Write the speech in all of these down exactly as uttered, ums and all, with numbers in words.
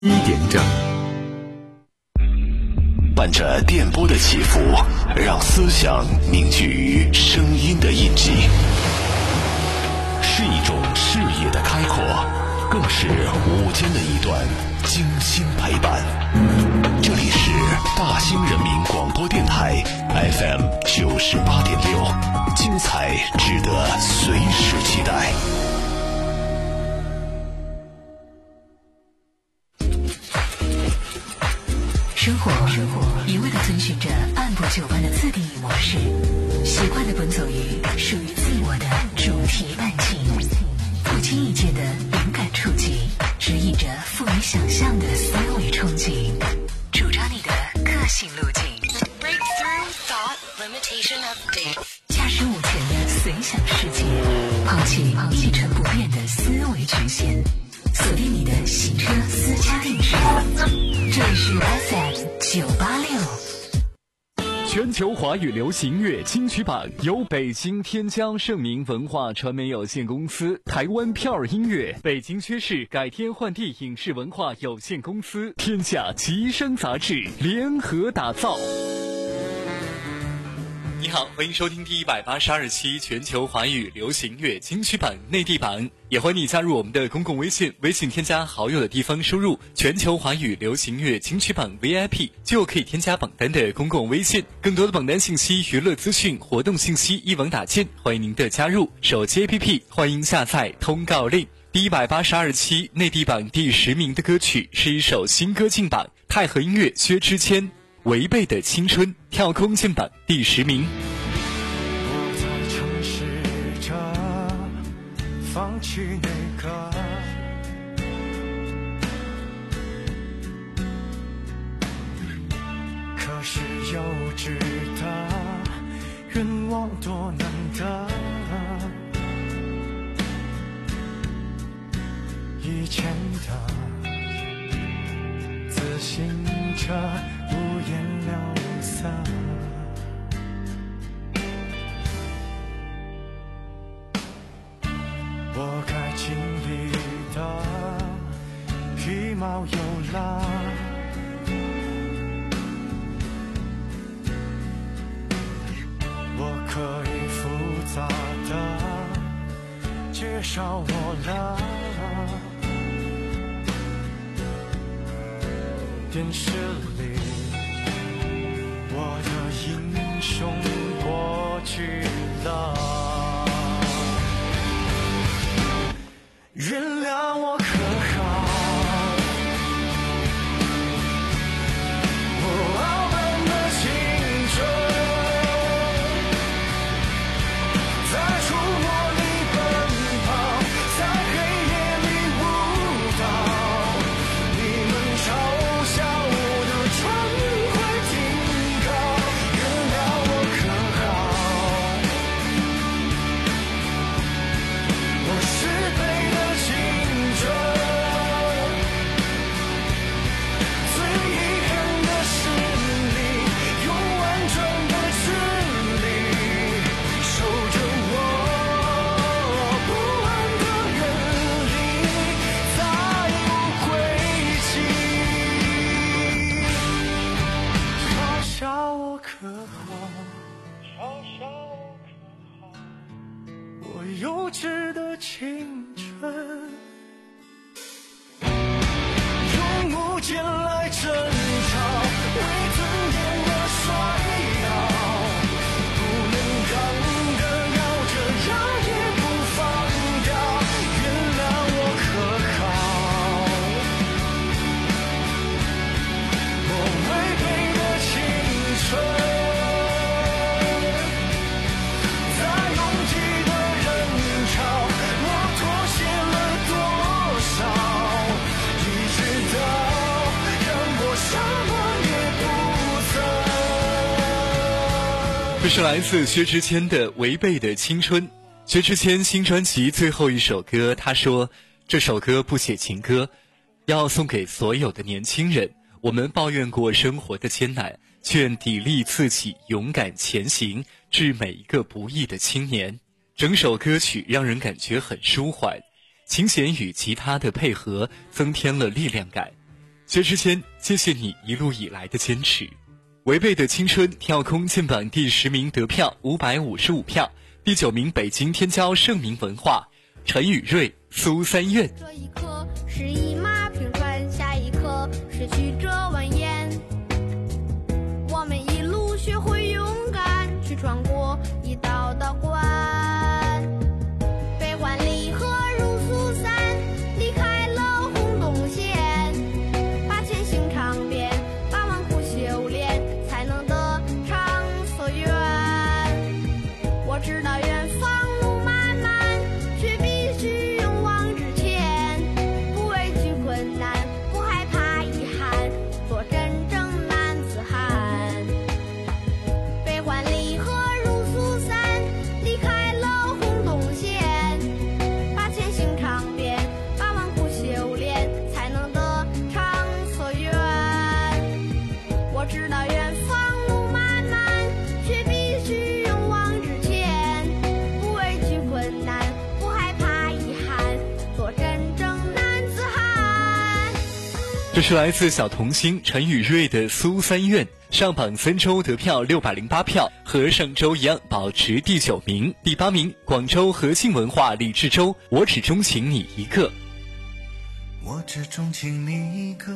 一点整， 伴着电波的起伏，让思想凝聚于声音的印记，是一种视野的开阔，更是午间的一段精心陪伴。这里是大兴人民广播电台 F M 九十八点六，精彩值得随时期待。 生活一味地遵循着按部就班的自定义模式，习惯地奔走于属于自我的主题伴情，不经意间的灵感触及，指引着富于想象的思维憧憬，主张你的个性路径。驾驶午前的随想世界，抛弃一成不变的思维局限，锁定你的行车私家定制。这里是 F M 九八六。 全球华语流行乐金曲榜由北京天江盛明文化传媒有限公司、台湾票儿音乐、北京薛氏改天换地影视文化有限公司、天下吉声杂志联合打造。你好，欢迎收听第一百八十二期全球华语流行乐金曲榜内地榜，也欢迎你加入我们的公共微信，微信添加好友的地方输入全球华语流行乐金曲榜 V I P 就可以添加榜单的公共微信。更多的榜单信息、娱乐资讯、活动信息一网打尽，欢迎您的加入。手机 A P P 欢迎下载通告令。第一百八十二期内地榜第十名的歌曲是一首新歌进榜，太和音乐薛之谦违背的青春跳空进榜第十名。 我在尝试着放弃那个可是幼稚的愿望多难得，以前的自信着不言了色，我该经历的皮毛有了，我可以复杂的介绍我了，电视里我的英雄过去了，原谅我可好，我傲慢的青春在触摸里奔跑，在黑夜里舞蹈，你们嘲笑的船会停靠，原谅我可好，我是被的青春，最遗憾的是你用完整的智力守着我不安的人里再无归期，嘲笑我可好，嘲笑我可好，我幼稚的青春，用木剑来争吵，为尊严的摔倒，不能扛的要这样也不放掉，原谅我可好，我违背的青春，在拥挤的人潮，我妥协了多少，一直到让我什么也不曾。 这是来自薛之谦的《违背的青春》。薛之谦新专辑最后一首歌，他说这首歌不写情歌，要送给所有的年轻人。我们抱怨过生活的艰难，劝砥砺自己勇敢前行，致每一个不易的青年。整首歌曲让人感觉很舒缓，琴弦与吉他的配合增添了力量感。 薛之谦，谢谢你一路以来的坚持。违背的青春跳空进榜第十名得票五百五十五票，第九名北京天骄盛名文化，陈宇瑞苏三院。 这一刻是一马平川，下一刻是曲折蜿蜒，我们一路学会勇敢，去穿过一道道关。悲欢离合如苏散，离开了红洞县，把前行尝遍，把顽苦修炼，才能得偿所愿。我知道远方路漫漫，却必须勇往直前，不畏惧困难，不害怕遗憾，做真正男子汉。悲欢离合如苏散，离开了红洞县，把前行尝遍，把顽苦修炼，才能得偿所愿。我知道远方路漫漫，却必须勇往直前，不畏惧困难，不害怕遗憾，做真正男子汉。 这是来自小童星陈宇瑞的苏三院，上榜三周得票六百零八票，和上周一样保持第九名。第八名，广州和信文化李志洲，我只钟情你一个。 我只钟情你一个，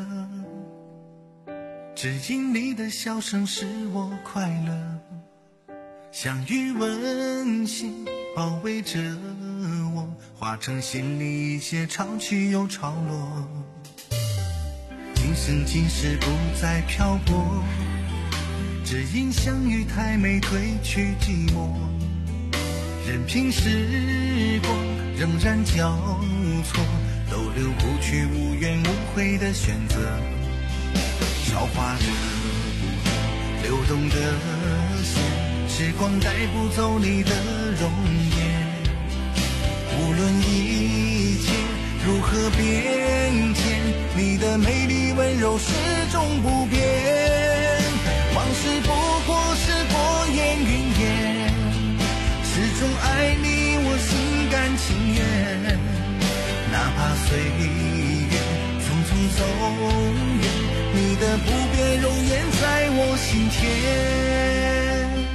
只因你的笑声使我快乐，像雨温馨包围着我，化成心里一些潮起又潮落。今生今世不再漂泊，只因相遇太美褪去寂寞，任凭时光仍然交错，都留不去无怨无悔的选择。韶华着流动的线，时光带不走你的容颜。无论一切如何变迁，你的美丽温柔始终不变。往事不过是过眼云烟，始终爱你我心甘情愿。哪怕岁月匆匆走远，你的不变容颜在我心田。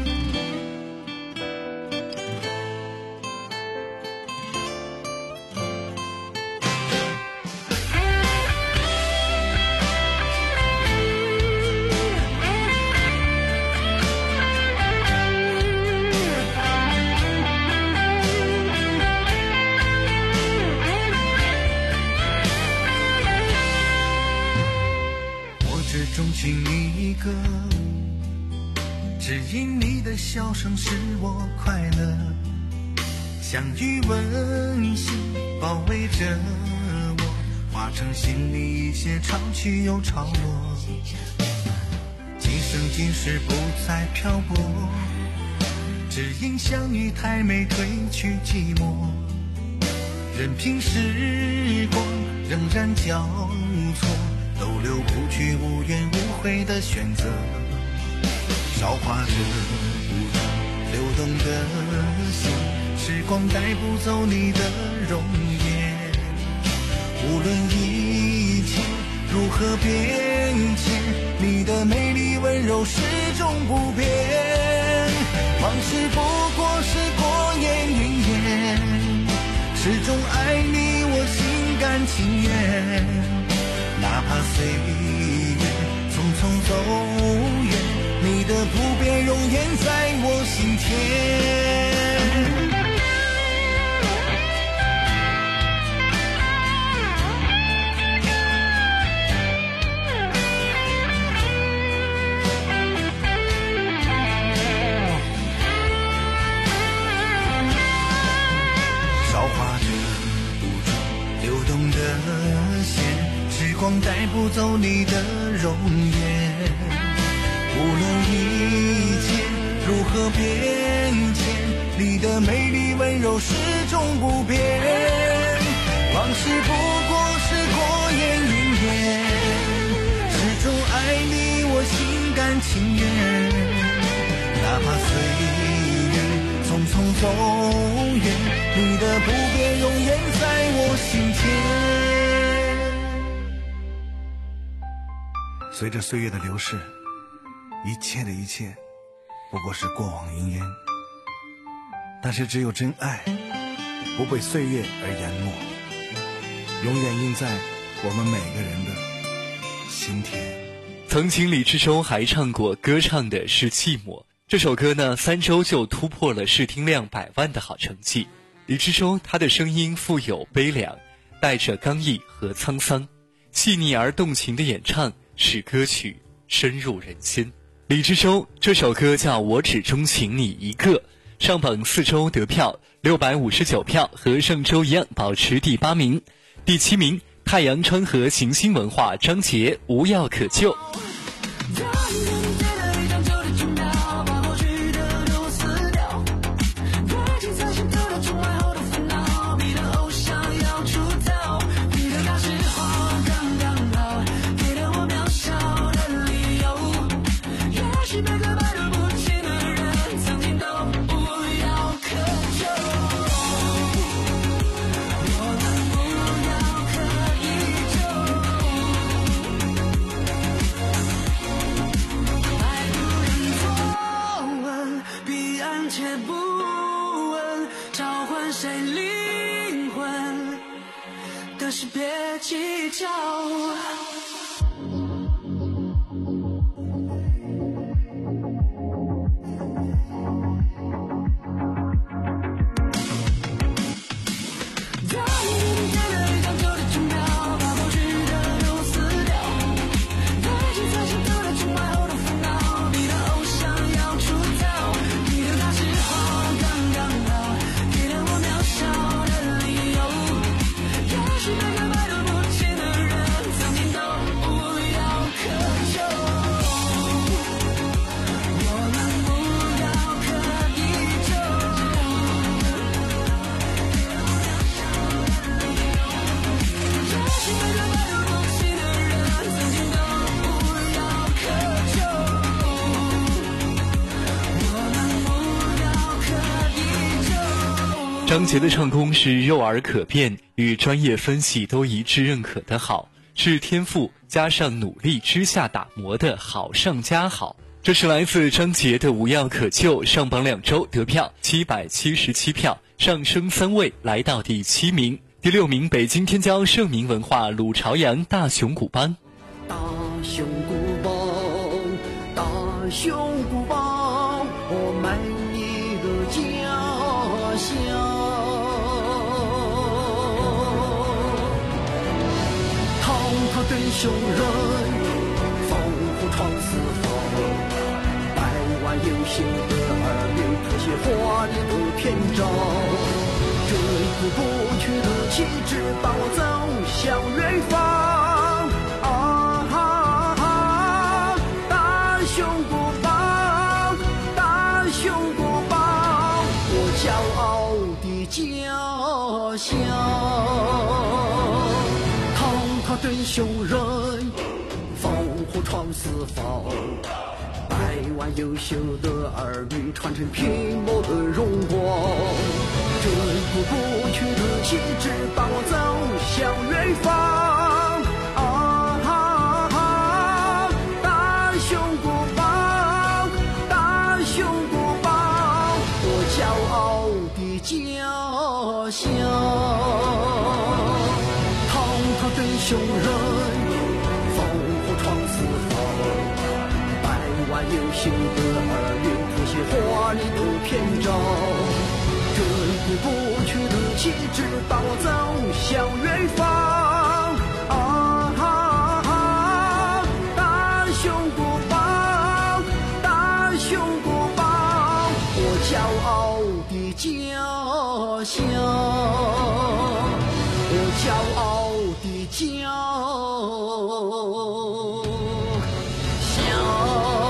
钟情你一个，只因你的笑声使我快乐，像雨温馨包围着我，化成心里一些潮起又潮落。今生今世不再漂泊，只因相遇太美褪去寂寞，任凭时光仍然交错，都留不去无怨无悔的选择。韶华着流动的线，时光带不走你的容颜。无论一切如何变迁，你的美丽温柔始终不变。往事不过是过眼云烟，始终爱你我心甘情愿。哪怕岁月匆匆走远，你的不变容颜在我心田。韶华着不住流动的线，时光带不走你的容颜。无论一切如何变迁，你的美丽温柔始终不变。往事不过是过眼云烟，始终爱你我心甘情愿。哪怕岁月匆匆走远，你的不变容颜在我心田。 随着岁月的流逝，一切的一切不过是过往云烟，但是只有真爱不被岁月而淹没，永远印在我们每个人的心田。 曾经李志忠还唱过歌唱的是寂寞，这首歌呢三周就突破了试听量百万的好成绩。李志忠他的声音富有悲凉，带着刚毅和沧桑，细腻而动情的演唱使歌曲深入人心。李志忠这首歌叫《我只钟情你一个》，上榜四周得票六百五十九票，和上周一样保持第八名。第七名，太阳川河行星文化张杰《无药可救》。 可是别计较。 张杰的唱功是肉耳可辨，与专业分析都一致认可的好，是天赋加上努力之下打磨的好上加好。这是来自张杰的《无药可救》，上榜两周得票七百七十七票，上升三位来到第七名。第六名，北京天骄盛名文化鲁朝阳大熊鼓帮。 大熊鼓帮，大熊鼓帮，我们你的家乡。滔滔的雄人，烽火闯四方，百万有心的儿女谱写华丽的篇章。这一股不屈的气质，把我走向远方。啊哈哈！大熊鼓帮，大熊鼓帮，我骄傲的家乡。滔滔的雄人，烽火闯四方，百万优秀的儿女传承拼搏的荣光。这一股不屈的气质，把我走向远方。啊哈哈！大熊鼓帮，大熊鼓帮，我骄傲的家乡。滔滔的雄人，烽火闯四方，百万优秀的儿女谱写华丽的篇章。这一股不屈的气质，把我走向远方。啊哈哈！大熊鼓帮，大熊鼓帮，我骄傲的家乡，我骄傲的家乡。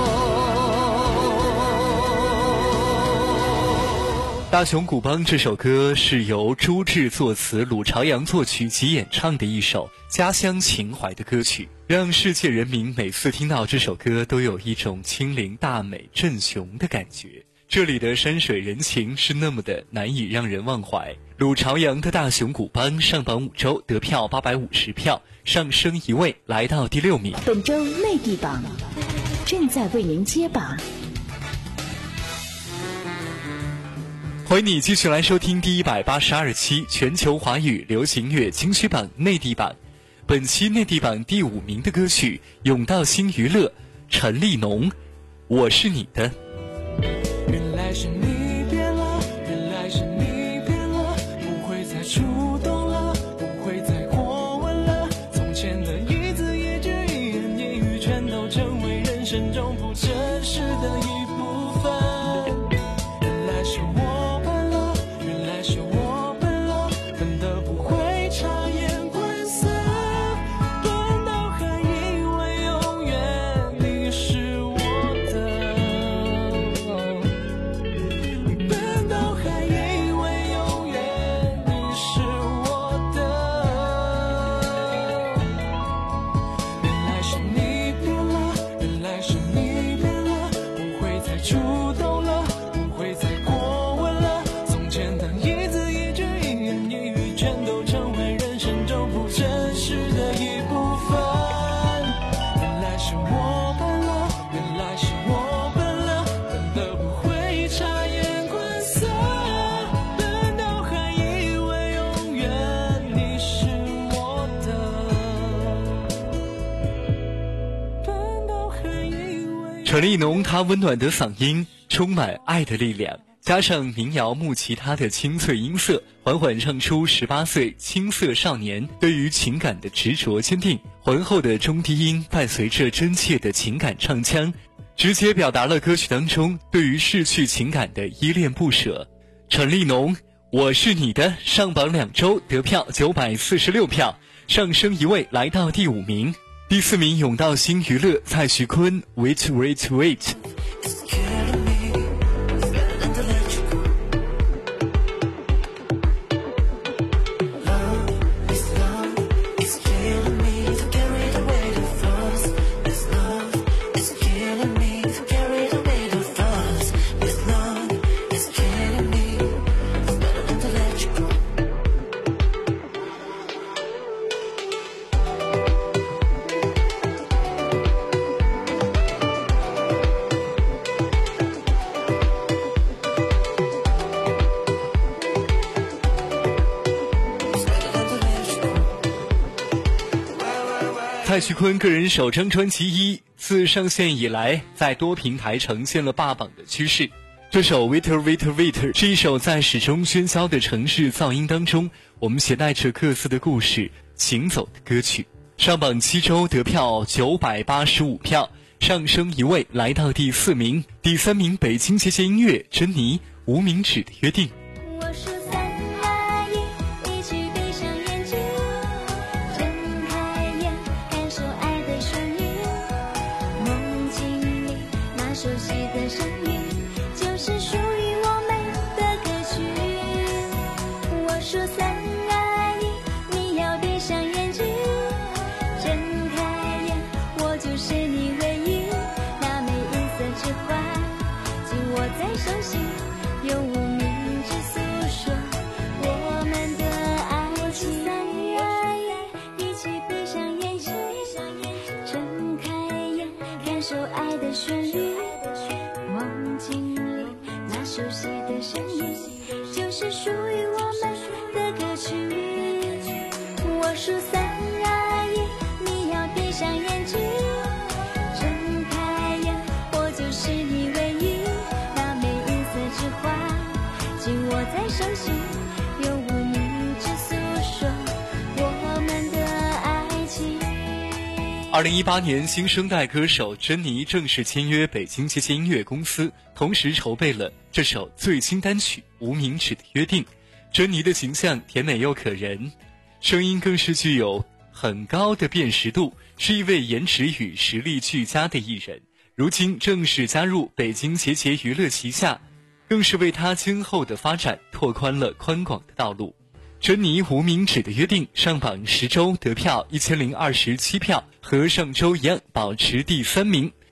大熊鼓帮这首歌是由朱志作词，鲁朝阳作曲及演唱的一首家乡情怀的歌曲，让世界人民每次听到这首歌都有一种亲临大美镇雄的感觉。 这里的山水人情是那么的难以让人忘怀。鲁朝阳的大熊古帮上榜五周，得票八百五十票，上升一位，来到第六名。 本周内地榜正在为您揭榜。 欢迎你继续来收听第一百八十二期全球华语流行乐金曲榜内地榜。本期内地榜第五名的歌曲《永道新娱乐》，陈立农，我是你的。 原来是你变了，原来是你变了，不会再触动了，不会再过问了，从前的一字一句一言一语全都成为人生中不真实的一部分。原来是我笨了，原来是我笨了，笨得不会察言观色，笨到还以为永远你是我的，笨到还以为永远你是我的。原来是你变了，原来是你变了，不会再触动了，不会再过问了，从前的一字一句一言一语全都成为人生中不真实的一部分。原来是我笨了，原来是我笨了，笨得不会察言观色，笨到还以为永远你是我的，笨到还以为。 陈立农他温暖的嗓音充满爱的力量，加上民谣木吉他的清脆音色，缓缓唱出十八岁青涩少年对于情感的执着坚定。浑厚的中低音伴随着真切的情感唱腔，直接表达了歌曲当中对于逝去情感的依恋不舍。陈立农，我是你的，上榜两周，得票九百四十六票，上升一位，来到第五名。第四名永道新娱乐，蔡徐坤 Wait Wait Wait。蔡徐坤个人首张专辑一自上线以来，在多平台呈现了霸榜的趋势。这首 Waiter Waiter Waiter 是一首在始终喧嚣的城市噪音当中，我们携带着各自的故事行走的歌曲。上榜七周，得票九百八十五票，上升一位，来到第四名。第三名北京节节音乐，珍妮无名指的约定。 我数三二一，一起闭上眼睛，睁开眼，感受爱的旋律。梦境里那熟悉的声音，就是属于我们的歌曲。我数三二一，你要闭上眼睛，睁开眼，我就是你唯一。那枚银色之花，紧握在手心，用无名指诉说我们的爱情。一起闭上眼睛，睁开眼，感受爱的旋律。梦境里那熟悉的声音，就是属于我们的歌曲。我数三二一，你要闭上眼睛，睁开眼，我就是你唯一。那枚银色之花，紧握在手心，用无名指诉说我们的爱情。 二零一八年，新生代歌手珍妮正式签约北京节节音乐公司，同时筹备了这首最新单曲《无名指的约定》。珍妮的形象甜美又可人，声音更是具有很高的辨识度，是一位颜值与实力俱佳的艺人。如今正式加入北京节节娱乐旗下，更是为他今后的发展拓宽了宽广的道路。珍妮无名指的约定上榜十周，得票一千零二十七票，和上周一样保持第三名。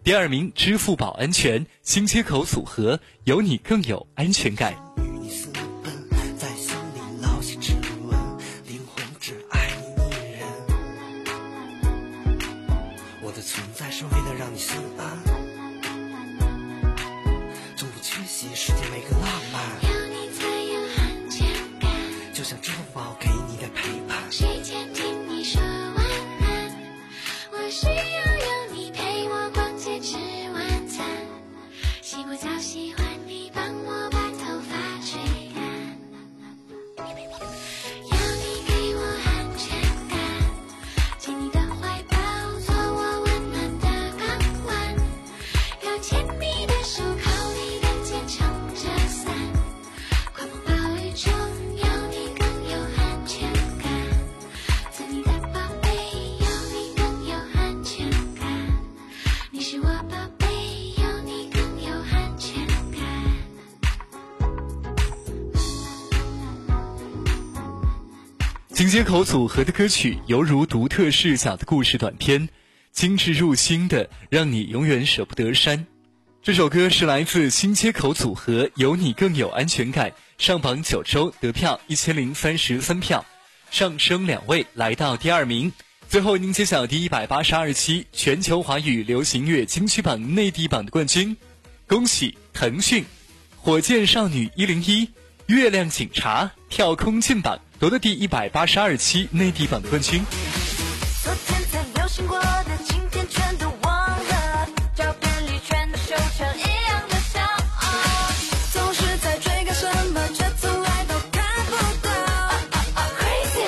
第二名支付宝安全新街口组合，有你更有安全感。 与你私奔，在心里烙下指纹，灵魂只爱你一人。我的存在是为了让你心安，从不缺席世界每个浪漫， 有你才有安全感， 就像支付宝给你的陪伴。 睡前听你说晚安，我需要有你陪我逛街吃晚餐，洗过澡喜欢你帮我把头发吹干，有你给我安全感，紧你的怀抱做我温暖的港湾，要牵你的手靠你的肩撑着伞，狂风暴雨中有你更有安全感，做你的宝贝有你更有安全感，你是我宝贝有你更有安全感。 新街口组合的歌曲犹如独特视角的故事短片，精致入心的让你永远舍不得删。这首歌是来自新街口组合，有你更有安全感，上榜九周，得票一千零三十三票，上升两位来到第二名。最后您揭晓第一百八十二期全球华语流行乐金曲榜内地榜的冠军，恭喜腾讯火箭少女一零一月亮警察跳空进榜，夺得第一百八十二期内地榜的冠军。 昨天才流行过的，今天全都忘了，照片里全都修成一样的像。 总是在追赶什么，却从来都看不到。Crazy，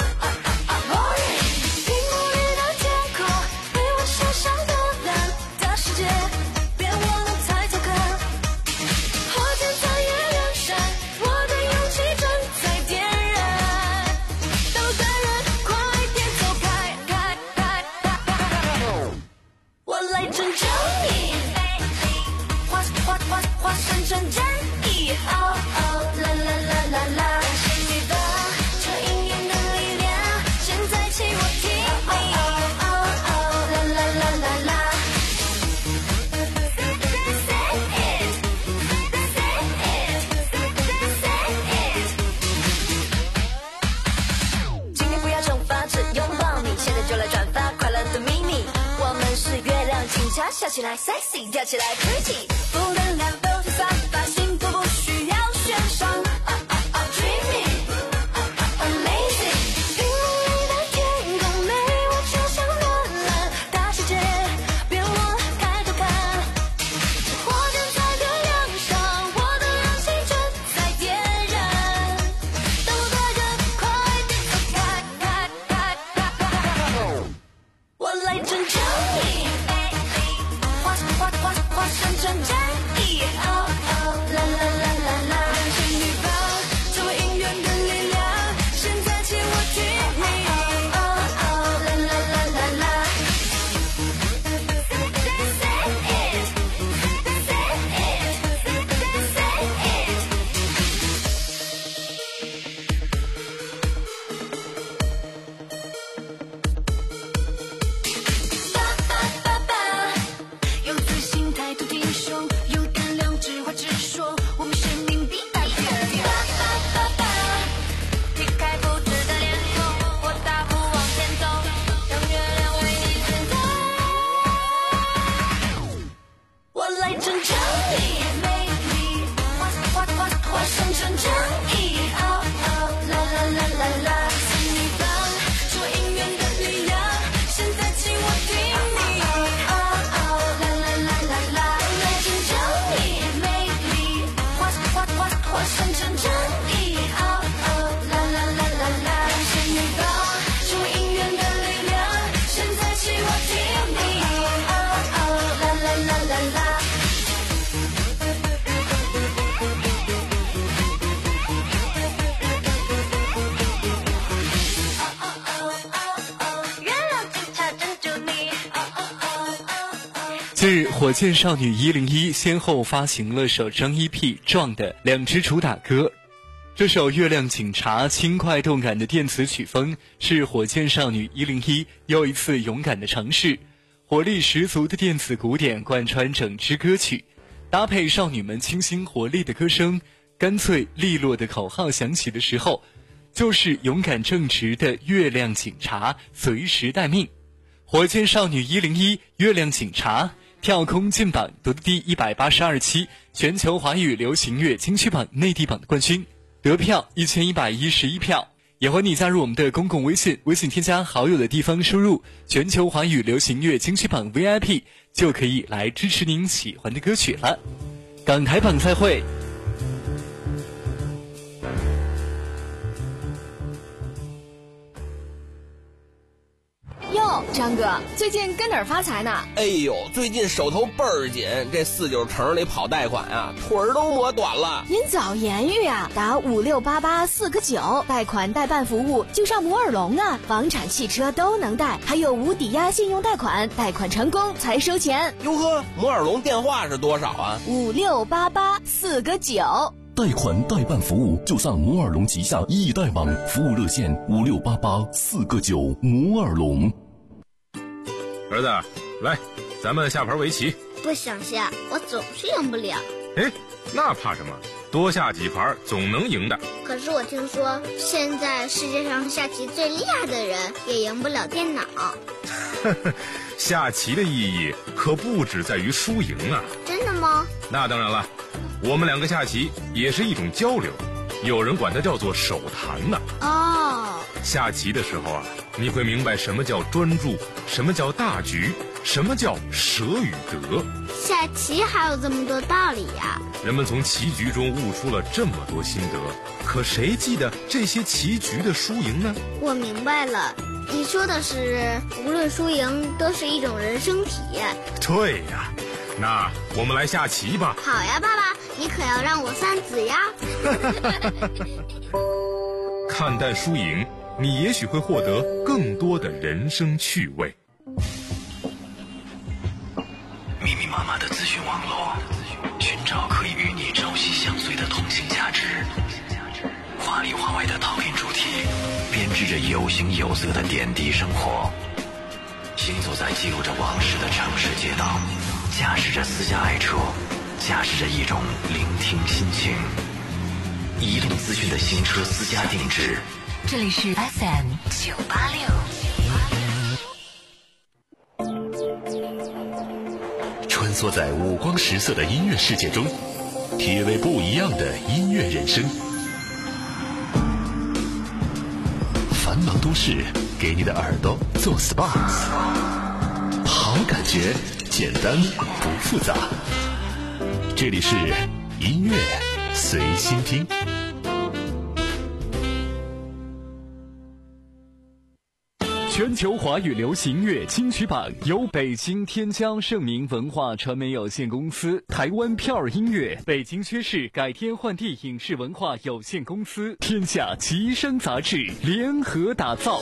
屏幕里的天空，被我想象的蓝的世界，别忘了抬头看。火箭在月亮闪，我的勇气正在点燃。等路的人，快点走开，开开开！我来拯救你，化化化化身成正义。哦哦，啦啦啦啦啦，感谢你的这音乐的力量，现在请我听你。哦哦哦，啦啦啦啦啦。今天不要惩罚，只拥抱你，现在就来转发快乐的秘密。我们是月亮警察，笑起来 sexy， 跳起来 pretty， 负能量都是散发，幸福不需要悬赏。Dreamy， amazing， 屏幕里的天空没我就像暖蓝，大世界别忘了抬头看。火箭在月亮上，我的热情正在点燃。等路的人，快点走开，开开开！我来拯救你，化化化化身成正义。哦哦，啦啦啦啦啦，感谢你吧，这位音乐的力量，现在请我听你。哦哦，啦啦啦啦啦。爸爸爸爸，有自信态度挺胸，有胆量直话直说，我们生命必代表。爸爸爸爸，撇开不值的脸孔，我大步往前走，让月亮为你点灯。我来拯救你，美丽化化化化身成正义。哦哦，啦啦啦啦啦，是你吧，这音乐的力量，现在请我听你。哦哦，啦啦啦啦啦，来拯救你，美丽化化化化身成正义。哦哦，啦啦啦啦啦，感谢你吧，这音乐的力量，现在请我听你。哦哦，啦啦啦啦啦。月亮警察拯救你。 近日，火箭少女一零一先后发行了首张 E P《壮》的两支主打歌。这首《月亮警察》轻快动感的电子曲风，是火箭少女一零一又一次勇敢的尝试。 活力十足的电子鼓点贯穿整支歌曲，搭配少女们清新活力的歌声，干脆利落的口号响起的时候，就是勇敢正直的月亮警察随时待命。火箭少女一零一月亮警察跳空进榜，夺得第一百八十二期全球华语流行乐金曲榜内地榜的冠军，得票一千一百一十一票。也欢迎你加入我们的公共微信，微信添加好友的地方输入全球华语流行乐金曲榜 V I P， 就可以来支持您喜欢的歌曲了。港台榜再会。 哟，张哥，最近跟哪儿发财呢？ 哎呦，最近手头倍儿紧，这四九城里跑贷款啊，腿儿都磨短了。 您早言语啊，打五六八八四个九，贷款代办服务就上摩尔龙啊，房产、汽车都能贷，还有无抵押信用贷款，贷款成功才收钱。 哟呵，摩尔龙电话是多少啊？ 五六八八四个九。 贷款代办服务就上摩尔龙旗下易贷网，服务热线五六八八四个九。摩尔龙。 儿子，来，咱们下盘围棋。 不想下，我总是赢不了。 哎，那怕什么？多下几盘总能赢的。 可是我听说，现在世界上下棋最厉害的人也赢不了电脑。 下棋的意义可不只在于输赢啊。 真的吗？ 那当然了，我们两个下棋也是一种交流，有人管它叫做手谈呢。 哦， 下棋的时候啊，你会明白什么叫专注，什么叫大局，什么叫舍与得。 下棋还有这么多道理呀！ 人们从棋局中悟出了这么多心得，可谁记得这些棋局的输赢呢？ 我明白了，你说的是无论输赢都是一种人生体验。 对呀，那我们来下棋吧。 好呀，爸爸，你可要让我三子呀。 看淡输赢，你也许会获得更多的人生趣味。 密密麻麻的资讯网络，寻找可以与你朝夕相随的通信价值。华里华外的讨论主题，编织着有形有色的点滴生活。行走在记录着往事的城市街道，驾驶着私家爱车，驾驶着一种聆听心情。移动资讯的新车私家定制。 这里是 F M 九八六。 穿梭在五光十色的音乐世界中，体味不一样的音乐人生。繁忙都市给你的耳朵做 S P A， 好感觉简单不复杂。这里是音乐随心听。 全球华语流行乐金曲榜由北京天骄盛名文化传媒有限公司、台湾票儿音乐、北京薛氏改天换地影视文化有限公司、天下吉声杂志联合打造。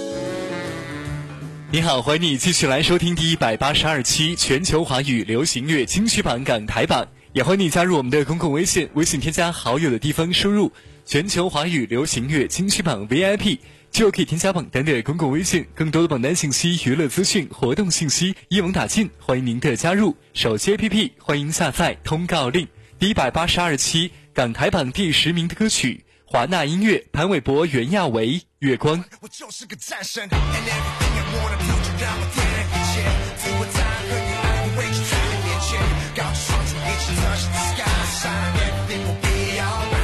你好，欢迎你继续来收听第一百八十二期全球华语流行乐金曲榜港台榜，也欢迎你加入我们的公共微信，微信添加好友的地方输入全球华语流行乐金曲榜 V I P，就可以添加榜单的公共微信，更多的榜单信息、娱乐资讯、活动信息一网打尽，欢迎您的加入。手机 A P P 欢迎下载通告令。第一百八十二期港台榜第十名的歌曲，华纳音乐潘玮柏、袁娅维《月光》。 我就是个战神 and everything I wanna do 就让我点燃一切，自我赞和你爱我为之在你面前，高举双手一起 touch the sky shine everything will be alright。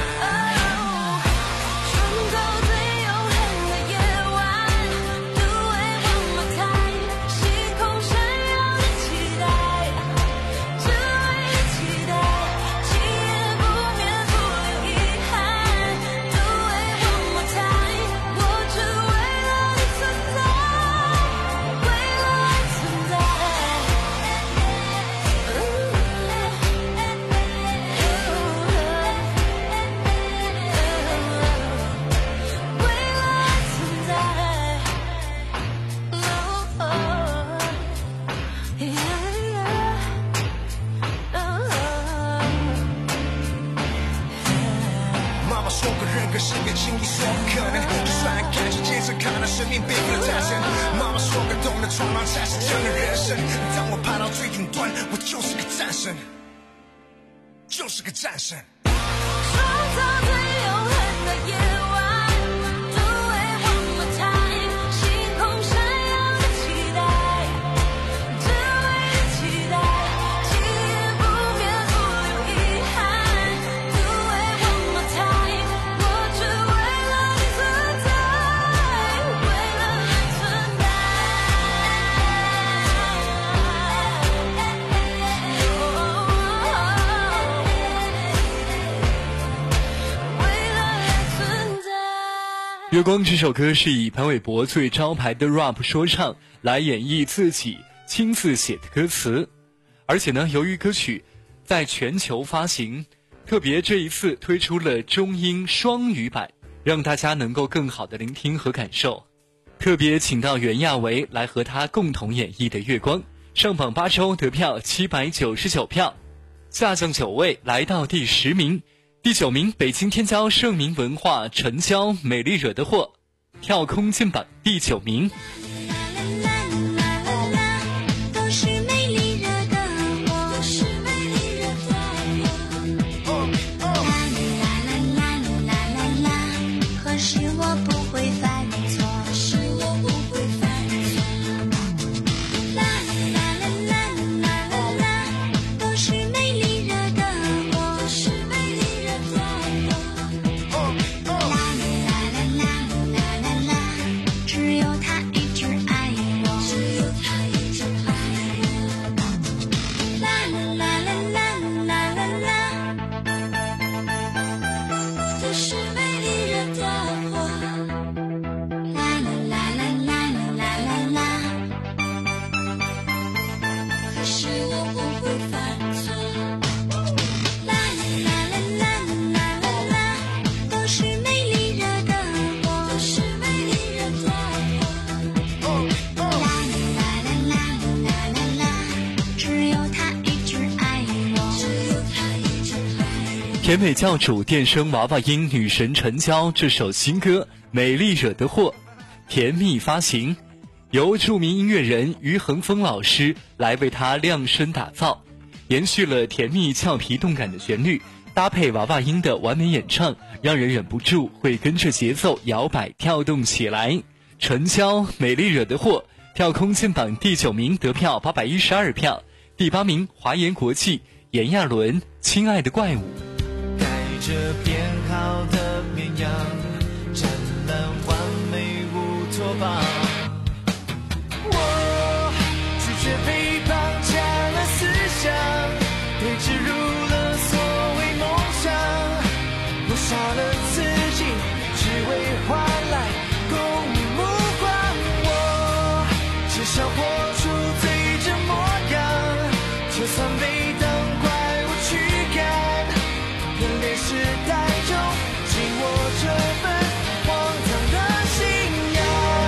为了你存在。 当我爬到最顶端，我就是个战神，就是个战神。 创造最永恒的夜晚 Do it one more time 星空闪耀的期待只为了期待七夜不眠不留遗憾 Do it one more time 我只为了你存在为了爱存在月光这首歌是以潘玮柏最招牌的 rap 说唱来演绎自己亲自写的歌词，而且呢，由于歌曲在全球发行，特别这一次推出了中英双语版，让大家能够更好的聆听和感受。特别请到袁娅维来和他共同演绎的月光，上榜八周得票七百九十九票，下降九位来到第十名。第九名，北京天骄盛名文化陈娇美丽惹的祸，跳空进榜第九名。 都是美丽惹的祸，都是美丽惹的祸。啦啦啦啦啦啦，可是我不会犯错，可是我不会犯错。啦啦啦啦啦啦啦，都是美丽惹的祸，都是美丽惹的祸。啦啦啦啦啦啦啦，只有他一直爱我，只有他一直爱我。啦啦啦啦啦啦啦，这是美丽惹的祸。啦啦啦啦啦啦啦啦，可是我不会犯错。啦啦啦啦啦啦啦，都是美丽惹的祸，都是美丽惹的祸。啦啦啦啦啦啦啦，只有他一直爱我，只有他一直爱我。 甜美教主电声娃娃音女神陈娇这首新歌《美丽惹的祸》甜蜜发行，由著名音乐人于恒峰老师来为她量身打造，延续了甜蜜俏皮动感的旋律，搭配娃娃音的完美演唱，让人忍不住会跟着节奏摇摆跳动起来。陈娇美丽惹的祸跳空进榜第九名，得票八百一十二票。第八名，华研国际炎亚纶亲爱的怪物。 带着编号的绵羊，湛蓝完美乌托邦。我拒绝被绑架了思想，被植入了所谓梦想。我杀了自己，只为换来公民目光。我只想活出最真模样，就算被当怪物驱赶。人类时代中，紧握这份荒唐的信仰。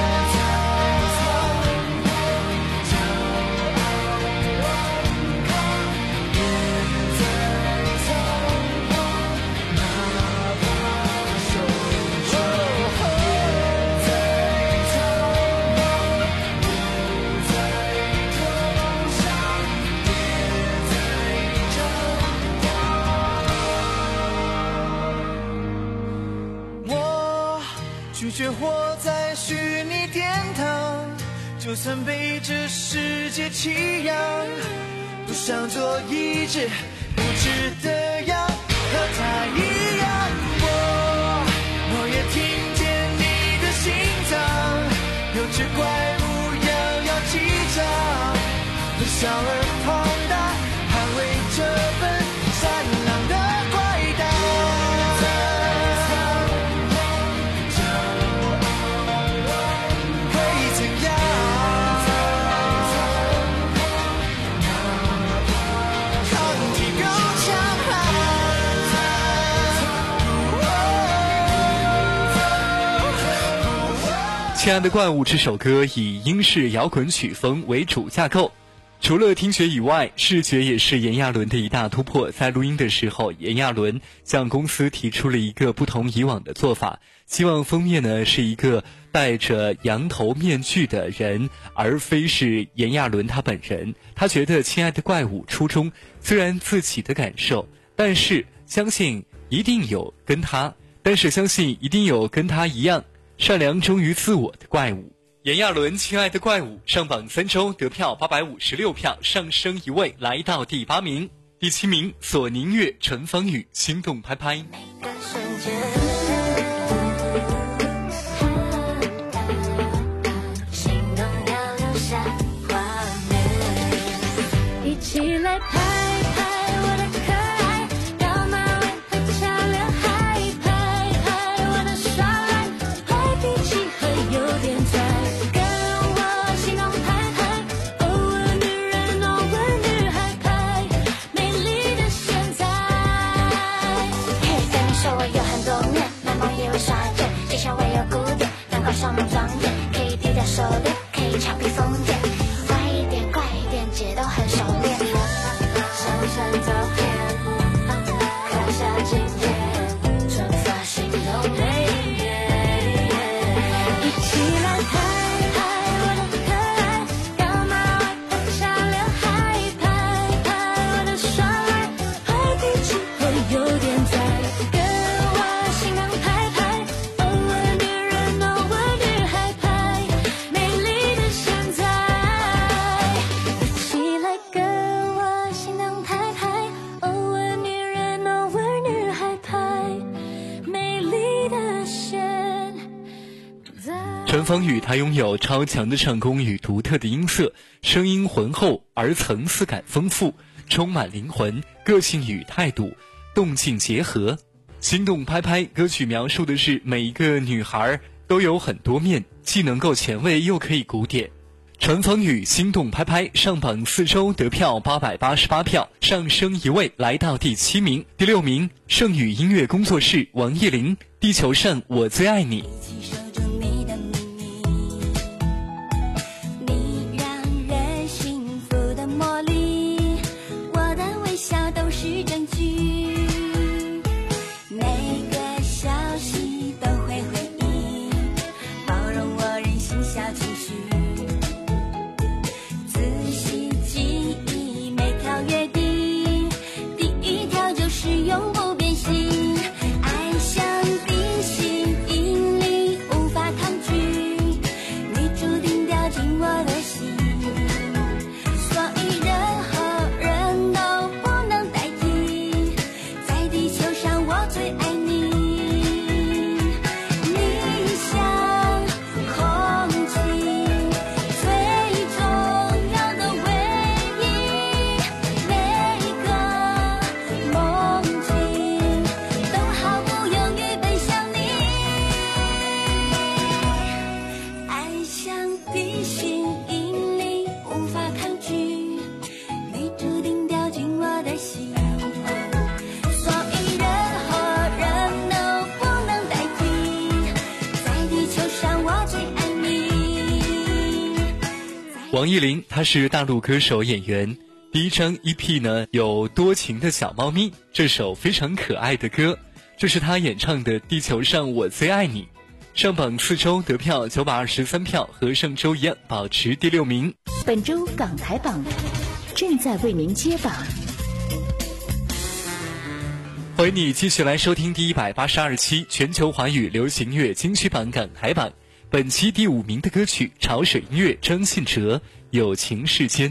骄傲顽抗，别再仓皇，哪怕受伤。别再仓皇，不再投降，别再张我拒绝活在虚拟殿堂，就算被这世界弃养，不想做一只无知的羊，和他一样。我我也听见你的心脏，有只怪物遥遥击掌，微小而庞大，捍卫这份善良的怪诞。会怎样？抗体更强悍。 亲爱的怪物这首歌以英式摇滚曲风为主架构， 除了听觉以外，视觉也是炎亚纶的一大突破。在录音的时候，炎亚纶向公司提出了一个不同以往的做法，希望封面呢是一个戴着羊头面具的人，而非是炎亚纶他本人。他觉得《亲爱的怪物》初衷虽然自己的感受，但是相信一定有跟他，但是相信一定有跟他一样善良忠于自我的怪物。炎亚纶《亲爱的怪物》上榜三周，得票八百五十六票，上升一位，来到第八名。第七名，索尼音乐《陈芳语》心动拍拍。 每个瞬间，心动要留下画面，一起来拍拍我的可爱，高马尾和长刘海，拍拍我的耍赖，坏脾气和有点拽。上门装点，可以低调收敛，可以俏皮疯癫，坏一点怪一点，姐都很熟练。上传照片，刻下经典，转发心动配乐，一起来拍拍我的可爱，高马尾和长刘海，拍拍我的耍赖，坏脾气和有点拽。 陈芳语她拥有超强的唱功与独特的音色，声音浑厚而层次感丰富，充满灵魂，个性与态度动静结合。心动拍拍歌曲描述的是每一个女孩都有很多面，既能够前卫又可以古典。陈芳语心动拍拍上榜四周，得票八百八十八票，上升一位，来到第七名。第六名，圣宇音乐工作室王艺霖《地球上我最爱你》。 是证据，每个消息都会回忆，包容我任性小情绪，仔细记忆每条约定，第一条就是永不变心，爱像地心引力无法抗拒，你注定掉进我的心，所以任何人都我最爱你，你像空气最重要的唯一，每个梦境都毫不犹豫奔向你，爱像地心引力无法抗拒，你注定掉进我的心。 王艺霖他是大陆歌手演员，第一张 E P 呢有多情的小猫咪，这首非常可爱的歌，这是他演唱的《地球上我最爱你》，上榜四周，得票九百二十三票，和上周一样保持第六名。 本周港台榜正在为您揭榜， 欢迎你继续来收听第一百八十二期全球华语流行乐金曲榜港台榜。本期第五名的歌曲，潮水音乐张信哲《有情世间》。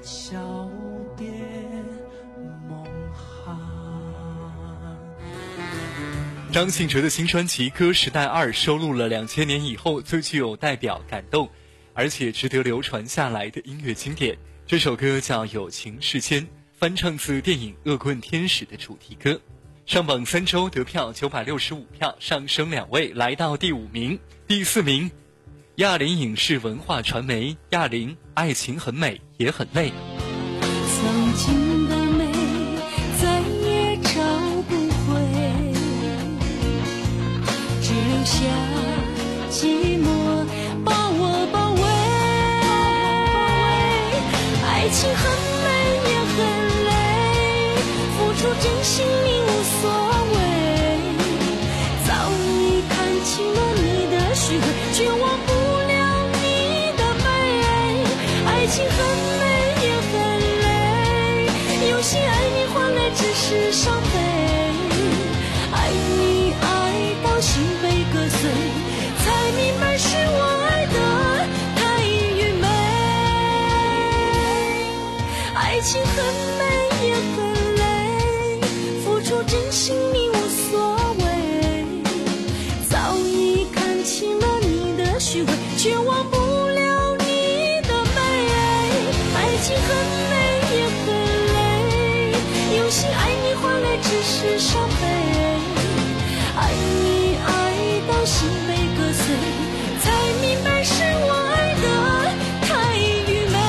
小别梦寒。 张信哲的新专辑《歌时代二》收录了两千年以后最具有代表感动而且值得流传下来的音乐经典。这首歌叫《友情世间》，翻唱自电影《恶棍天使》的主题歌，上榜三周得票九百六十五票，上升两位来到第五名。第四名，亚林影视文化传媒，亚林，爱情很美也很累。 曾经的美再也找不回，只留下寂寞把我包围。爱情很美也很累，付出真心你无所谓，早已看清了你的虚伪，却忘不了你的美。爱情很美也很累，用心爱你换来只是伤悲，爱你爱到心被割碎，才明白是我爱的太愚昧。爱情很美也很累，付出真心你无所谓，早已看清了你的虚伪，却忘不了你的美。爱情很美也很累，用心爱你换来只是伤悲，爱你爱到心被割碎，才明白是我爱的太愚昧。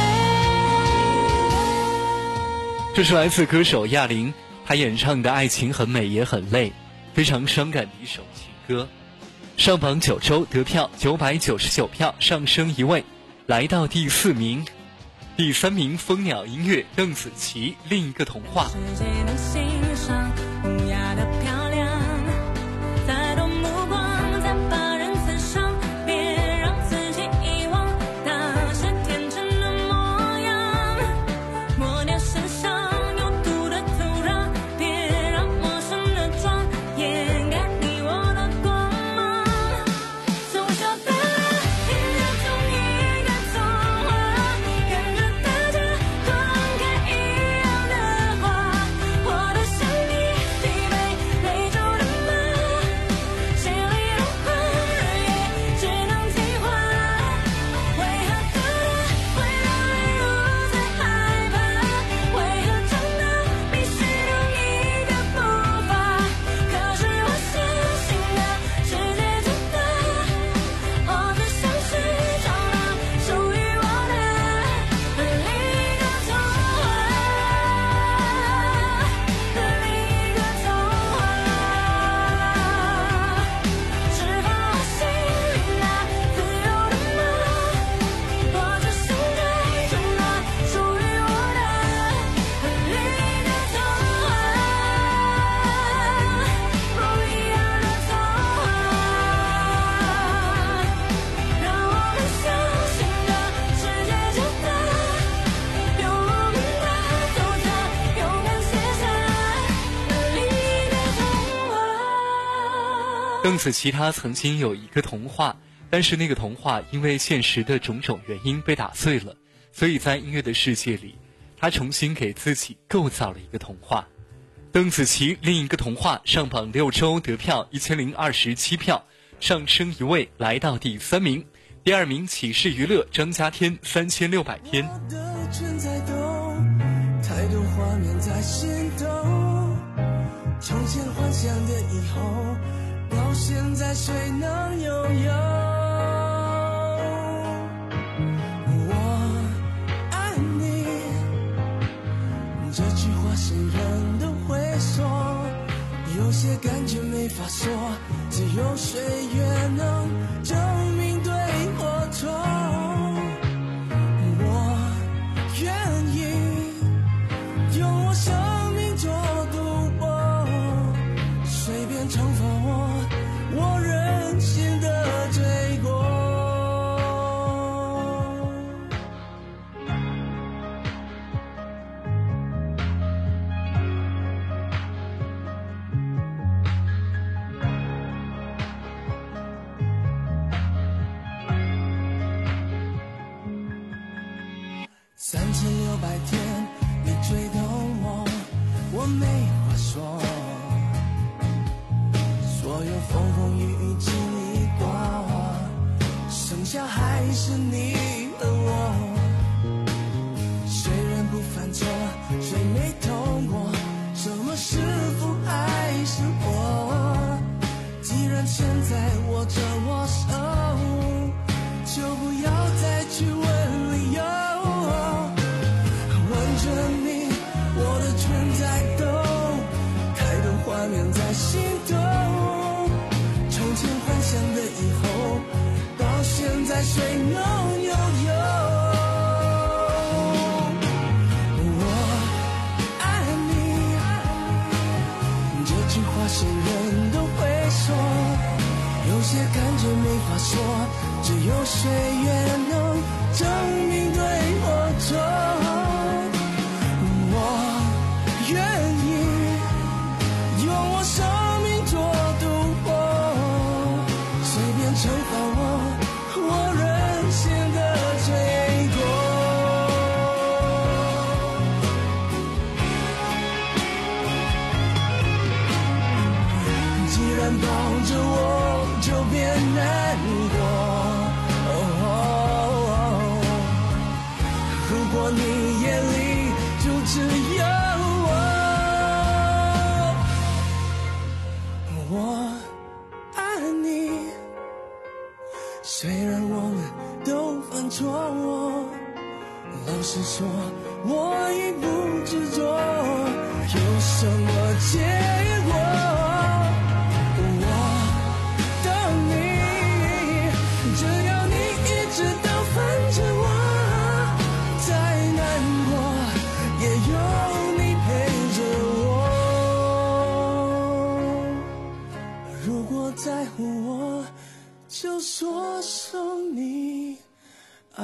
这是来自歌手亚玲，她演唱的《爱情很美也很累》，非常伤感的一首情歌。上榜九周得票九百九十九票，上升一位，来到第四名。第三名，蜂鸟音乐，邓紫棋，另一个童话。 是谁能欣赏无涯的漂亮？再多目光再把人刺伤，别让自己遗忘那些天真的模样。抹掉身上有毒的土壤，别让陌生的妆掩盖你我的光芒。从小到大听着同一个童话，跟着大家灌溉一样的花，我都像你疲惫累皱的马，心里的狂热也只能替换。为何孤单会让人如此害怕？为何长大必须同一个步伐？可是我相信的世界真的，我只想去找到属于我的另一个童话，另一个童话。释放我心里那自由的梦，我只想再找到属于我的另一个童话，不一样的童话。让我们相信这世界真的，用我们的头脑勇敢写下另一个童话。 邓紫棋她曾经有一个童话，但是那个童话因为现实的种种原因被打碎了，所以在音乐的世界里，她重新给自己构造了一个童话。邓紫棋另一个童话上榜六周得票一千零二十七票，上升一位来到第三名。第二名，启示娱乐，张家天，三千六百天。 我的圈在动，太多画面在心动，从前幻想的以后，到现在谁能拥有？我爱你，这句话谁人都会说，有些感觉没法说，只有岁月能证明对或错。我愿意用我生命做赌博，随便惩罚我，我任性的追三千六百天，你追动我，我没话说。所有风风雨雨经历过，剩下还是你和我。谁人不犯错，谁没痛过？什么是福还是祸？既然现在握着我手，就不要再去问理由。问着你，我的存在都太多画面在心头。从前幻想的以后，到现在谁能拥有？我爱你，这句话谁人都会说，有些感觉没法说，只有岁月能证明对或错。我愿意用我生命做赌博，随便惩罚我，我任性的罪过。既然抱着我，就别难过。如果你眼里就只有我，我爱你。虽然我们都犯错，老实说，我已不执着，有什么结果？在乎我，就说声你爱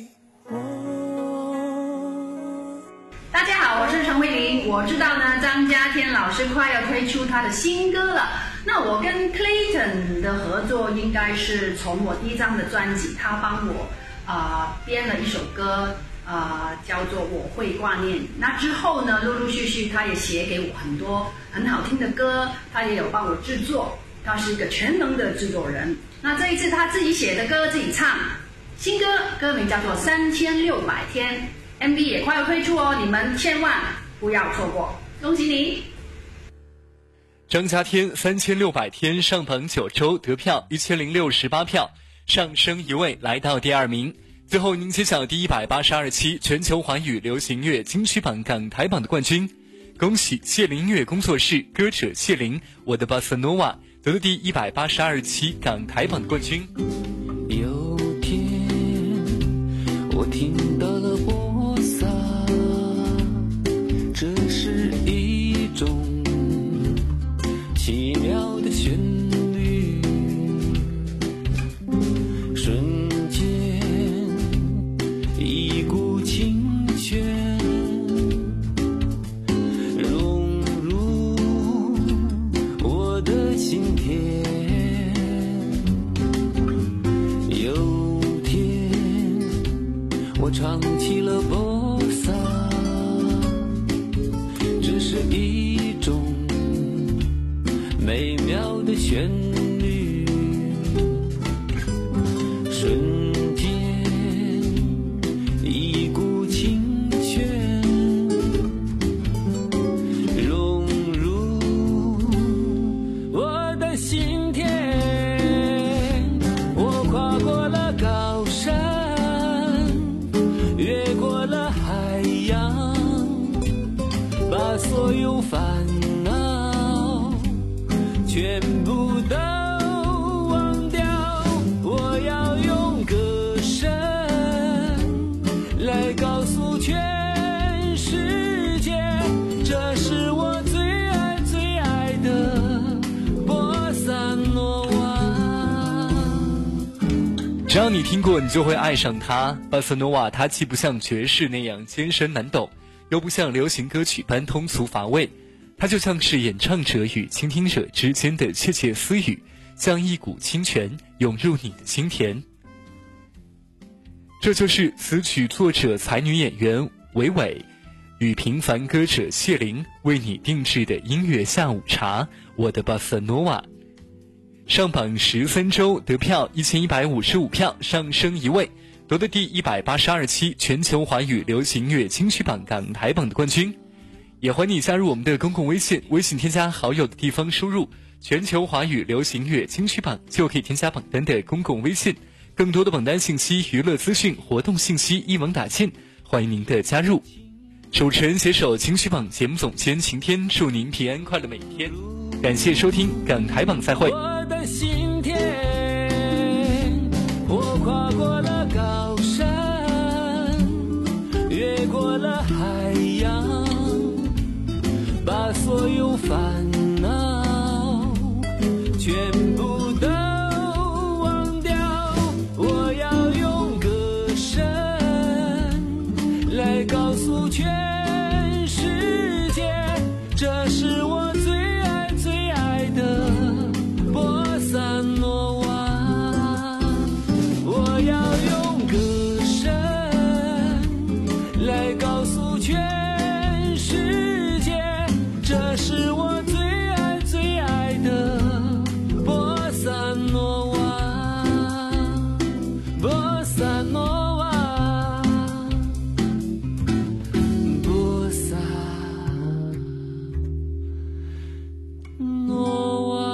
我。 大家好，我是陈慧琳。我知道呢，张家天老师快要推出他的新歌了。那我跟 Clayton 的合作应该是从我第一张的专辑，他帮我啊、呃、编了一首歌，啊、呃、叫做《我会挂念你》。那之后呢，陆陆续续他也写给我很多很好听的歌，他也有帮我制作。他是一个全能的制作人。那这一次他自己写的歌自己唱，新歌歌名叫做《三千六百天》， M V 也快要推出哦，你们千万不要错过，恭喜你！ 张家天三千六百天上榜九周，得票一千零六十八票，上升一位来到第二名。最后您揭晓第一百八十二期全球华语流行乐金曲榜港台榜的冠军，恭喜谢林音乐工作室歌者谢林，我的巴塞诺瓦得了第一百八十二期港台榜的冠军。 有天我听到了波萨，这是一种奇妙的旋律，瞬间一股清泉融入我的心田。有天我唱起了波萨，这是一种美妙的旋律，瞬间一股清泉融入我的心田。我跨过了高山，越过了海洋，把所有烦恼全部都忘掉。我要用歌声来告诉全世界，这是我最爱最爱的波萨诺瓦。 只要你听过，你就会爱上它。巴塞诺瓦它既不像爵士那样艰深难懂，又不像流行歌曲般通俗乏味，它就像是演唱者与倾听者之间的窃窃私语，像一股清泉涌入你的心田。 这就是词曲作者才女演员韦伟与平凡歌者谢玲为你定制的音乐下午茶，我的巴塞诺瓦。上榜十三周，得票一千一百五十五票，上升一位，夺得第一百八十二期全球华语流行乐金曲榜港台榜的冠军。也欢迎你加入我们的公共微信，微信添加好友的地方输入全球华语流行乐金曲榜，就可以添加榜单的公共微信。更多的榜单信息、娱乐资讯、活动信息一网打尽，欢迎您的加入。主持人携手金曲榜节目总监晴天，祝您平安快乐每一天。感谢收听港台榜，再会。 我的心田，我跨过了高山，越过了海洋，把所有烦恼全部都忘掉。我要用歌声来告诉全世界，这是我最爱最爱的波萨诺瓦。我要用歌声来告诉全世界，这是我最爱最爱的波萨诺瓦，波萨诺瓦，波萨诺瓦。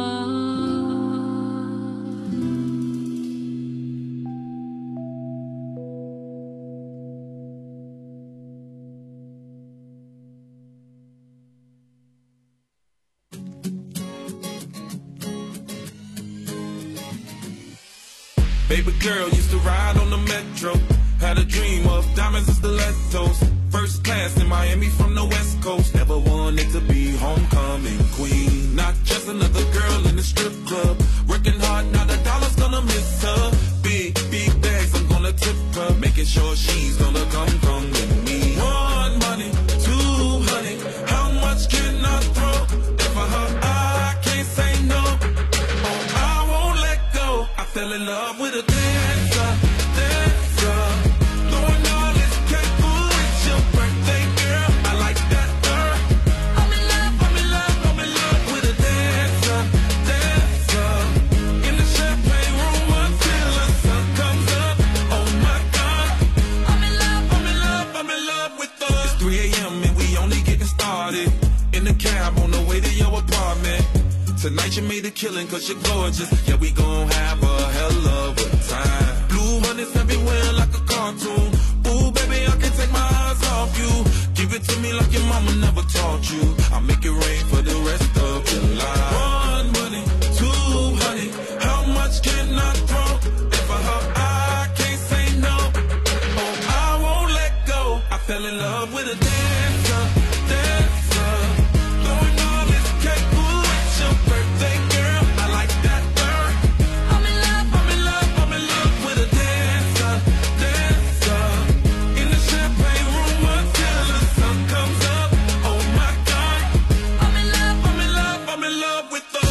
Baby girl used to ride on the metro. Had a dream of diamonds and stilettos. First class in Miami from the West Coast. Never wanted to be homecoming queen. Not just another girl in the strip club. Working hard, now the dollar's gonna miss her. Big, big bags, I'm gonna tip her. Making sure she's gonna come, come with me. One money, two honey. How much can I throw? And for her, I can't say no. Oh, I won't let go. I fell in love with a dancer, dancer. Blowing all this cake, ooh, it's your birthday, girl. I like that, girl. I'm in love, I'm in love, I'm in love with a dancer, dancer. In the champagne room until the sun comes up. Oh my God. I'm in love, I'm in love, I'm in love with her. It's three a.m. and we only getting started. In the cab on the way to your apartment. Tonight you made a killing cause you're gorgeous. Yeah, we gon' have a hell of a time. Blue honey's everywhere like a cartoon. Ooh, baby, I can't take my eyes off you. Give it to me like your mama never taught you. I'll make it rain for the rest of your life. One money, two honey. How much can I throw? And for her, I can't say no. Oh, I won't let go. I fell in love with a dancer, dancer. Blowing all this cake, ooh, it's your birthday, girl. I like that, girl. I'm in love, I'm in love, I'm in love with a dancer, dancer. In the champagne room until the sun comes up. Oh my God. I'm in love, I'm in love, I'm in love with her.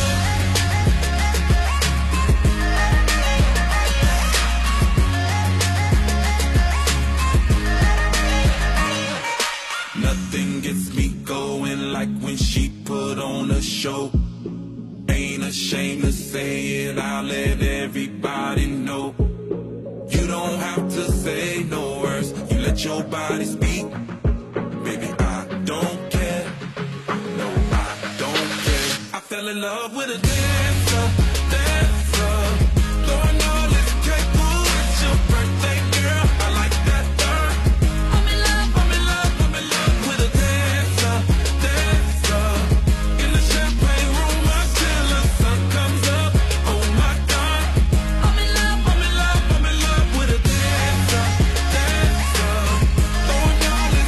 Nothing gets me going like when she put on a show. Ain't ashamed to say it, I'll let everybody know. You don't have to say no words, you let your body speak. Baby, I don't care, no, I don't care. I fell in love with a dancer, dancer. Blowing all this cake, ooh, it's your birthday, girl. I like that, girl. I'm in love, I'm in love, I'm in love with a dancer, dancer. In the champagne room until the sun comes up. Oh my God. I'm in love, I'm in love, I'm in love with a dancer, dancer. Throwing all this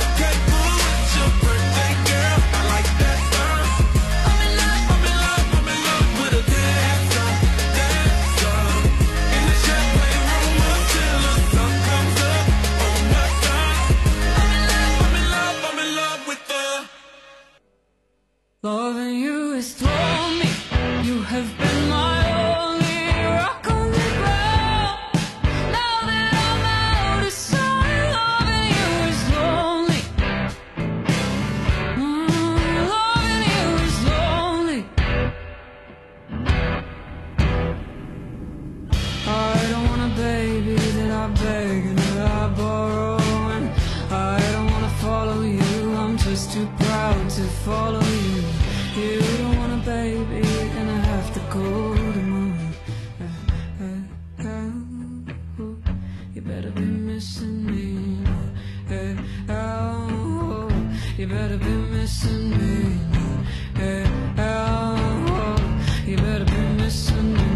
better be missing me. Hey, oh, you better be missing me. Hey, oh, you better be missing me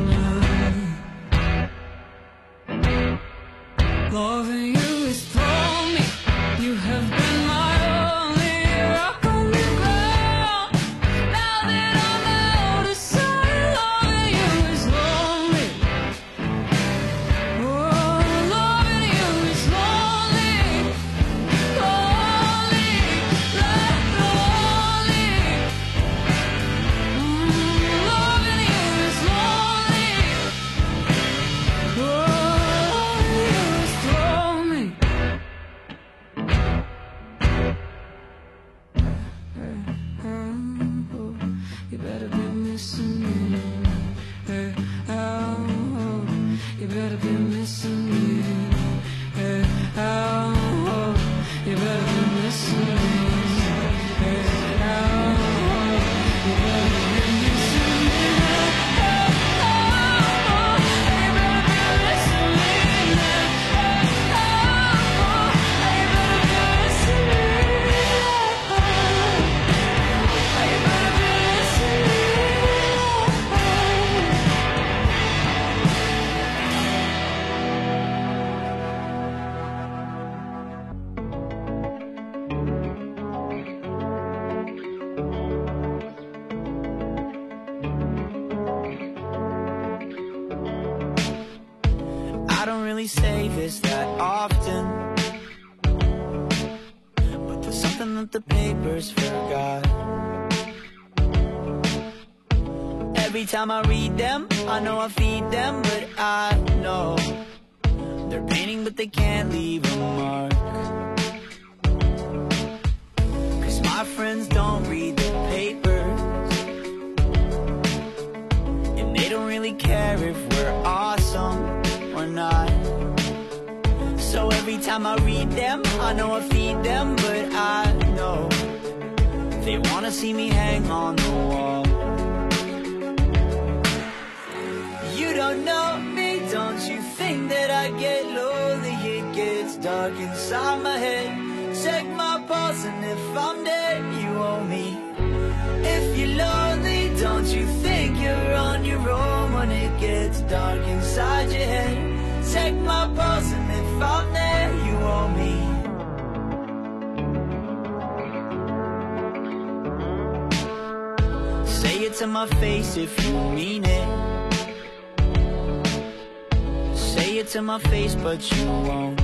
now. Loving you is throwing me. You have been my only rock on the ground. Now that I'm out of sight, loving you is lonely. Oh, loving you is lonely, lonely, like lonely. Mm, loving you is lonely. Oh, you is throwing me. You better be missing me. Hey, oh, you better be missing me. Hey, oh, you better be missing me. Hey, oh, you better be missing me. Hey, oh, you better be missing me. Hey, oh, you better be missing me. I don't really say this that often, but there's something that the papers forgot. Every time I read them, I know I feed them, but I know they're painting but they can't leave a mark. Cause my friends don't read the papers, and they don't really care if we're awesome or not. So every time I read them, I know I feed them, but I know they wanna see me hang on the wall. You don't know me, don't you think that I get lonely? It gets dark inside my head. Check my pulse and if I'm dead, you owe me. If you're lonely, don't you think you're on your own when it gets dark inside your head? Check my pulse and if I'm there, you owe me. Say it to my face if you mean it. Say it to my face, but you won't.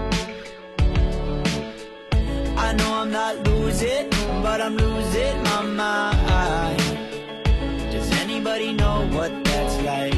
I know I'm not losing, but I'm losing my mind. Does anybody know what that's like?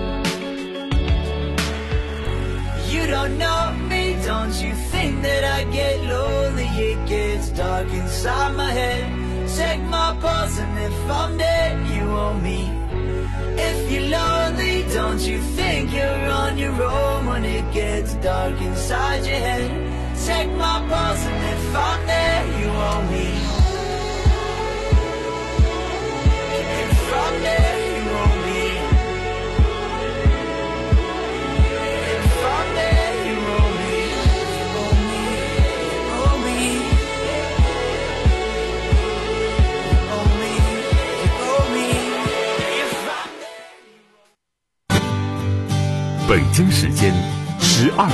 You don't know me, don't you think that I get lonely? It gets dark inside my head. Check my pulse and if I'm dead, you owe me. If you're lonely, don't you think you're on your own when it gets dark inside your head? Check my pulse and if I'm there, you owe me. If I'm there, you owe me. If I'm there, you owe me. You owe me. You owe me. You owe me. You owe me. If I'm there. 北京时间